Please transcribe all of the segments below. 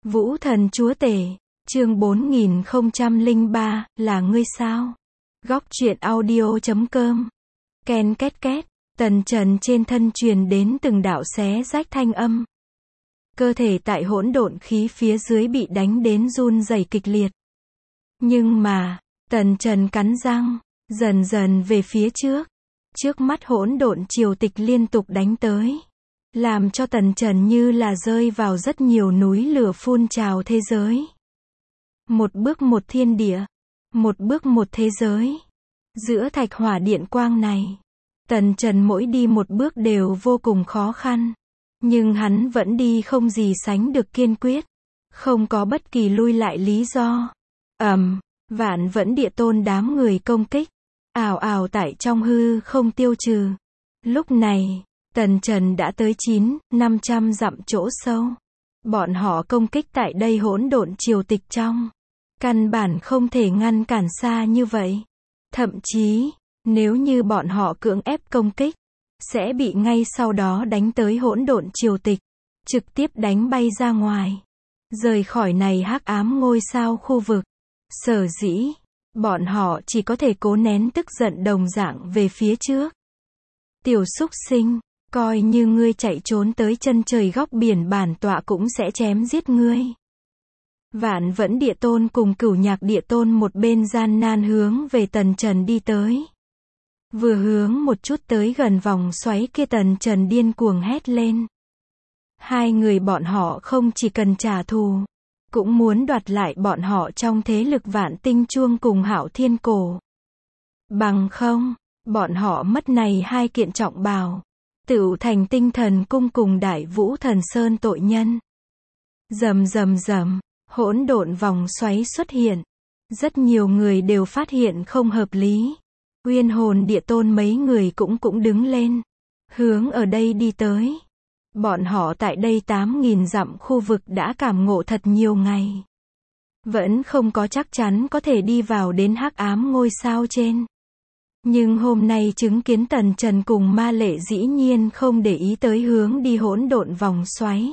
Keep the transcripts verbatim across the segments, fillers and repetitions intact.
Vũ thần chúa tể, chương bốn nghìn không trăm lẻ ba, là ngươi sao? Góc truyện audio chấm com. Ken két két, tần trần trên thân truyền đến từng đạo xé rách thanh âm. Cơ thể tại hỗn độn khí phía dưới bị đánh đến run rẩy kịch liệt. Nhưng mà, tần trần cắn răng, dần dần về phía trước. Trước mắt hỗn độn triều tịch liên tục đánh tới, làm cho tần trần như là rơi vào rất nhiều núi lửa phun trào thế giới. Một bước một thiên địa, một bước một thế giới. Giữa thạch hỏa điện quang này, tần trần mỗi đi một bước đều vô cùng khó khăn. Nhưng hắn vẫn đi không gì sánh được kiên quyết, không có bất kỳ lui lại lý do. Ầm, vạn vẫn địa tôn đám người công kích, ào ào tại trong hư không tiêu trừ. Lúc này, tần trần đã tới chín, năm trăm dặm chỗ sâu. Bọn họ công kích tại đây hỗn độn triều tịch trong. Căn bản không thể ngăn cản xa như vậy. Thậm chí, nếu như bọn họ cưỡng ép công kích, sẽ bị ngay sau đó đánh tới hỗn độn triều tịch, trực tiếp đánh bay ra ngoài, rời khỏi này hắc ám ngôi sao khu vực. Sở dĩ, bọn họ chỉ có thể cố nén tức giận đồng dạng về phía trước. Tiểu súc sinh, coi như ngươi chạy trốn tới chân trời góc biển, bản tọa cũng sẽ chém giết ngươi. Vạn vẫn địa tôn cùng cửu nhạc địa tôn một bên gian nan hướng về tần trần đi tới. Vừa hướng một chút tới gần vòng xoáy kia, tần trần điên cuồng hét lên. Hai người bọn họ không chỉ cần trả thù, cũng muốn đoạt lại bọn họ trong thế lực vạn tinh chuông cùng hạo thiên cổ. Bằng không, bọn họ mất này hai kiện trọng bào, tựu thành tinh thần cung cùng đại vũ thần sơn tội nhân. Rầm rầm rầm, hỗn độn vòng xoáy xuất hiện. Rất nhiều người đều phát hiện không hợp lý. Uyên hồn địa tôn mấy người cũng cũng đứng lên, hướng ở đây đi tới. Bọn họ tại đây tám nghìn dặm khu vực đã cảm ngộ thật nhiều ngày, vẫn không có chắc chắn có thể đi vào đến hắc ám ngôi sao trên. Nhưng hôm nay chứng kiến tần trần cùng ma lệ dĩ nhiên không để ý tới hướng đi hỗn độn vòng xoáy.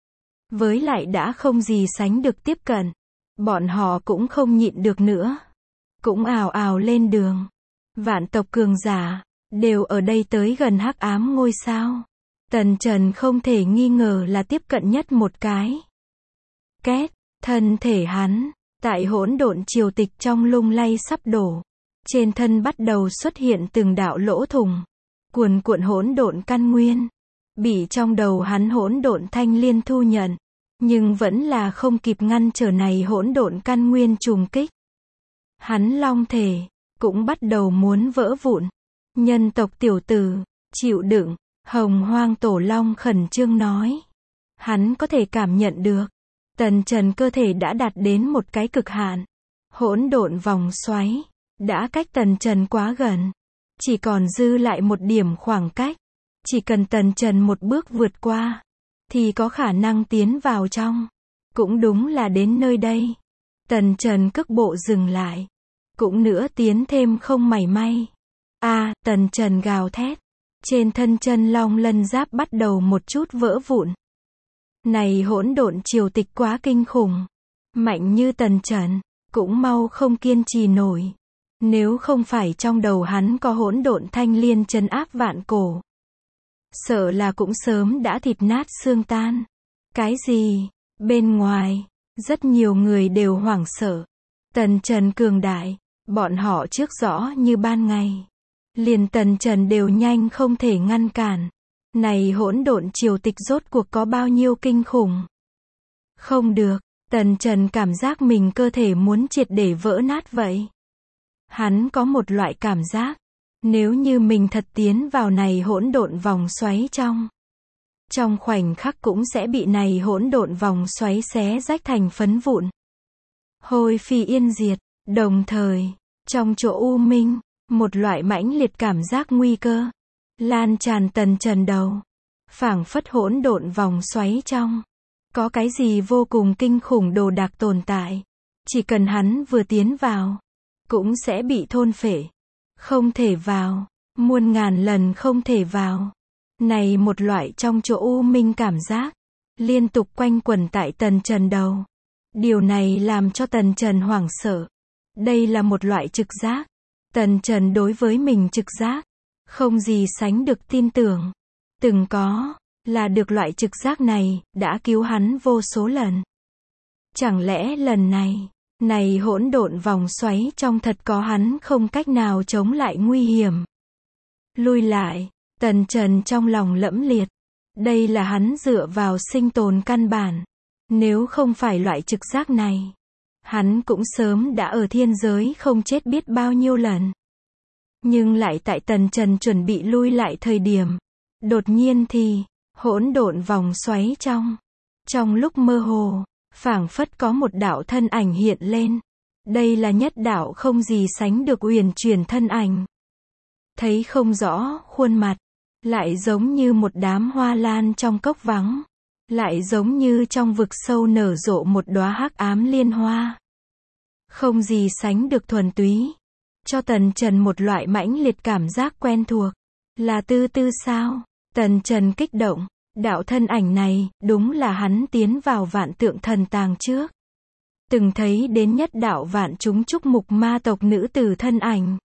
Với lại đã không gì sánh được tiếp cận. Bọn họ cũng không nhịn được nữa, cũng ào ào lên đường. Vạn tộc cường giả đều ở đây tới gần hắc ám ngôi sao. Tần trần không thể nghi ngờ là tiếp cận nhất một cái. Két, thân thể hắn tại hỗn độn triều tịch trong lung lay sắp đổ. Trên thân bắt đầu xuất hiện từng đạo lỗ thủng, cuồn cuộn hỗn độn căn nguyên, bị trong đầu hắn hỗn độn thanh liên thu nhận, nhưng vẫn là không kịp ngăn trở này hỗn độn căn nguyên trùng kích. Hắn long thể cũng bắt đầu muốn vỡ vụn. Nhân tộc tiểu tử, chịu đựng. Hồng Hoang Tổ Long khẩn trương nói. Hắn có thể cảm nhận được, tần trần cơ thể đã đạt đến một cái cực hạn. Hỗn độn vòng xoáy đã cách tần trần quá gần, chỉ còn dư lại một điểm khoảng cách. Chỉ cần tần trần một bước vượt qua, thì có khả năng tiến vào trong. Cũng đúng là đến nơi đây, tần trần cước bộ dừng lại, cũng nữa tiến thêm không mảy may. A, tần trần gào thét. Trên thân chân long lân giáp bắt đầu một chút vỡ vụn. Này hỗn độn triều tịch quá kinh khủng. Mạnh như tần trần, cũng mau không kiên trì nổi. Nếu không phải trong đầu hắn có hỗn độn thanh liên trấn áp vạn cổ, sợ là cũng sớm đã thịt nát xương tan. Cái gì? Bên ngoài, rất nhiều người đều hoảng sợ. Tần trần cường đại, bọn họ trước rõ như ban ngày. Liền tần trần đều nhanh không thể ngăn cản. Này hỗn độn triều tịch rốt cuộc có bao nhiêu kinh khủng. Không được, tần trần cảm giác mình cơ thể muốn triệt để vỡ nát vậy. Hắn có một loại cảm giác, nếu như mình thật tiến vào này hỗn độn vòng xoáy trong, trong khoảnh khắc cũng sẽ bị này hỗn độn vòng xoáy xé rách thành phấn vụn, hôi phi yên diệt. Đồng thời, trong chỗ u minh, một loại mãnh liệt cảm giác nguy cơ lan tràn tần trần đầu. Phảng phất hỗn độn vòng xoáy trong có cái gì vô cùng kinh khủng đồ đạc tồn tại. Chỉ cần hắn vừa tiến vào, cũng sẽ bị thôn phệ. Không thể vào, muôn ngàn lần không thể vào. Này một loại trong chỗ u minh cảm giác, liên tục quanh quẩn tại Tần Trần đầu. Điều này làm cho Tần Trần hoảng sợ. Đây là một loại trực giác. Tần Trần đối với mình trực giác, không gì sánh được tin tưởng. Từng có, là được loại trực giác này, đã cứu hắn vô số lần. Chẳng lẽ lần này, này hỗn độn vòng xoáy trong thật có hắn không cách nào chống lại nguy hiểm. Lui lại, Tần Trần trong lòng lẫm liệt. Đây là hắn dựa vào sinh tồn căn bản. Nếu không phải loại trực giác này, hắn cũng sớm đã ở thiên giới không chết biết bao nhiêu lần. Nhưng lại tại Tần Trần chuẩn bị lui lại thời điểm, đột nhiên thì, hỗn độn vòng xoáy trong. Trong lúc mơ hồ, phảng phất có một đạo thân ảnh hiện lên. Đây là nhất đạo không gì sánh được uyển chuyển thân ảnh. Thấy không rõ khuôn mặt, lại giống như một đám hoa lan trong cốc vắng, lại giống như trong vực sâu nở rộ một đóa hắc ám liên hoa. Không gì sánh được thuần túy, cho Tần Trần một loại mãnh liệt cảm giác quen thuộc. Là Tư Tư sao? Tần Trần kích động, đạo thân ảnh này, đúng là hắn tiến vào vạn tượng thần tàng trước. Từng thấy đến nhất đạo vạn chúng chúc mục ma tộc nữ tử thân ảnh.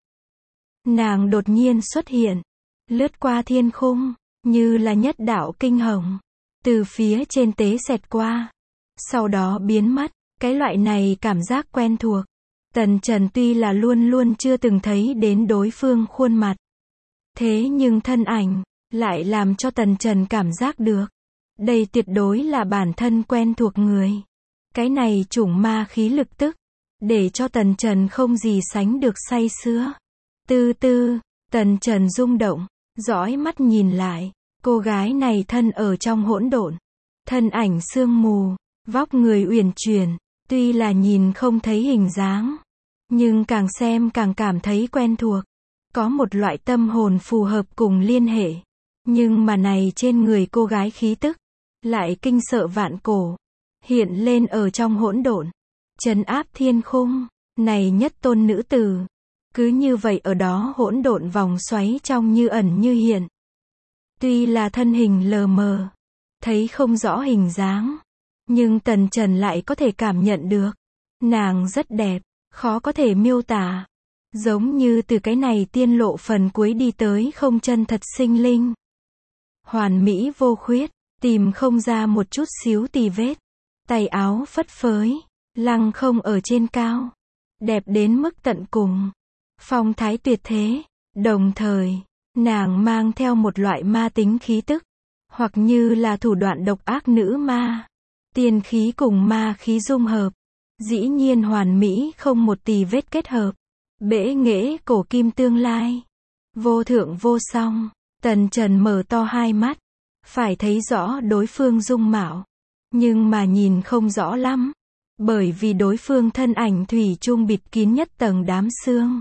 Nàng đột nhiên xuất hiện, lướt qua thiên khung, như là nhất đạo kinh hồng, từ phía trên tế xẹt qua, sau đó biến mất. Cái loại này cảm giác quen thuộc. Tần Trần tuy là luôn luôn chưa từng thấy đến đối phương khuôn mặt, thế nhưng thân ảnh lại làm cho Tần Trần cảm giác được, đây tuyệt đối là bản thân quen thuộc người. Cái này chủng ma khí lực tức, để cho Tần Trần không gì sánh được say sưa. Tư Tư, Tần Trần rung động, dõi mắt nhìn lại, cô gái này thân ở trong hỗn độn, thân ảnh sương mù, vóc người uyển chuyển, tuy là nhìn không thấy hình dáng, nhưng càng xem càng cảm thấy quen thuộc, có một loại tâm hồn phù hợp cùng liên hệ. Nhưng mà này trên người cô gái khí tức, lại kinh sợ vạn cổ, hiện lên ở trong hỗn độn, trấn áp thiên khung. Này nhất tôn nữ tử, cứ như vậy ở đó hỗn độn vòng xoáy trong như ẩn như hiện. Tuy là thân hình lờ mờ, thấy không rõ hình dáng, nhưng Tần Trần lại có thể cảm nhận được, nàng rất đẹp, khó có thể miêu tả, giống như từ cái này tiên lộ phần cuối đi tới không chân thật sinh linh. Hoàn mỹ vô khuyết, tìm không ra một chút xíu tì vết, tay áo phất phới, lăng không ở trên cao, đẹp đến mức tận cùng, phong thái tuyệt thế, đồng thời, nàng mang theo một loại ma tính khí tức, hoặc như là thủ đoạn độc ác nữ ma. Tiên khí cùng ma khí dung hợp, dĩ nhiên hoàn mỹ không một tì vết kết hợp, bể nghệ cổ kim tương lai, vô thượng vô song. Tần Trần mở to hai mắt, phải thấy rõ đối phương dung mạo, nhưng mà nhìn không rõ lắm, bởi vì đối phương thân ảnh thủy chung bịt kín nhất tầng đám sương,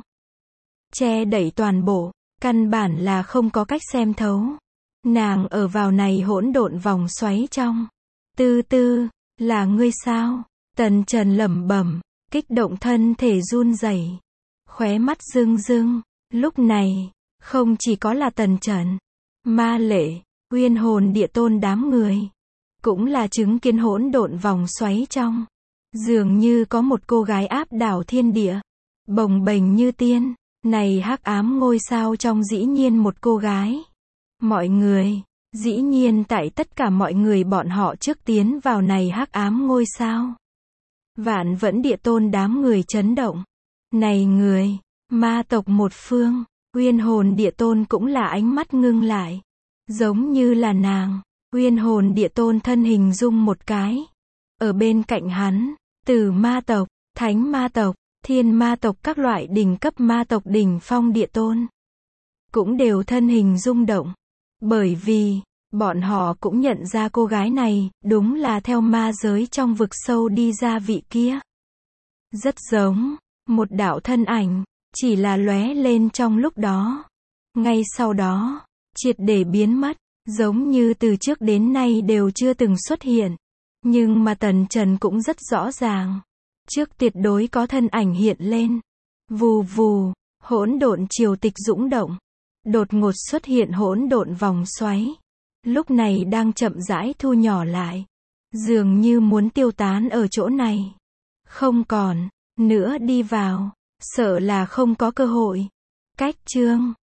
che đậy toàn bộ, căn bản là không có cách xem thấu. Nàng ở vào này hỗn độn vòng xoáy trong. Tư Tư, là ngươi sao? Tần Trần lẩm bẩm, kích động thân thể run rẩy, khóe mắt rưng rưng. Lúc này, không chỉ có là Tần Trần, Ma Lệ, Uyên Hồn Địa Tôn đám người, cũng là chứng kiến hỗn độn vòng xoáy trong. Dường như có một cô gái áp đảo thiên địa, bồng bềnh như tiên. Này hắc ám ngôi sao trong dĩ nhiên một cô gái. Mọi người, dĩ nhiên tại tất cả mọi người bọn họ trước tiến vào này hắc ám ngôi sao. Vạn Vẫn Địa Tôn đám người chấn động. Này người, ma tộc một phương, Uyên Hồn Địa Tôn cũng là ánh mắt ngưng lại. Giống như là nàng, Uyên Hồn Địa Tôn thân hình dung một cái. Ở bên cạnh hắn, từ ma tộc, thánh ma tộc, thiên ma tộc các loại đỉnh cấp ma tộc đỉnh phong địa tôn, cũng đều thân hình rung động. Bởi vì, bọn họ cũng nhận ra cô gái này, đúng là theo ma giới trong vực sâu đi ra vị kia. Rất giống, một đạo thân ảnh, chỉ là lóe lên trong lúc đó. Ngay sau đó, triệt để biến mất, giống như từ trước đến nay đều chưa từng xuất hiện. Nhưng mà Tần Trần cũng rất rõ ràng. Trước tuyệt đối có thân ảnh hiện lên. Vù vù, hỗn độn triều tịch dũng động. Đột ngột xuất hiện hỗn độn vòng xoáy. Lúc này đang chậm rãi thu nhỏ lại. Dường như muốn tiêu tán ở chỗ này. Không còn nữa đi vào. Sợ là không có cơ hội. Cách chương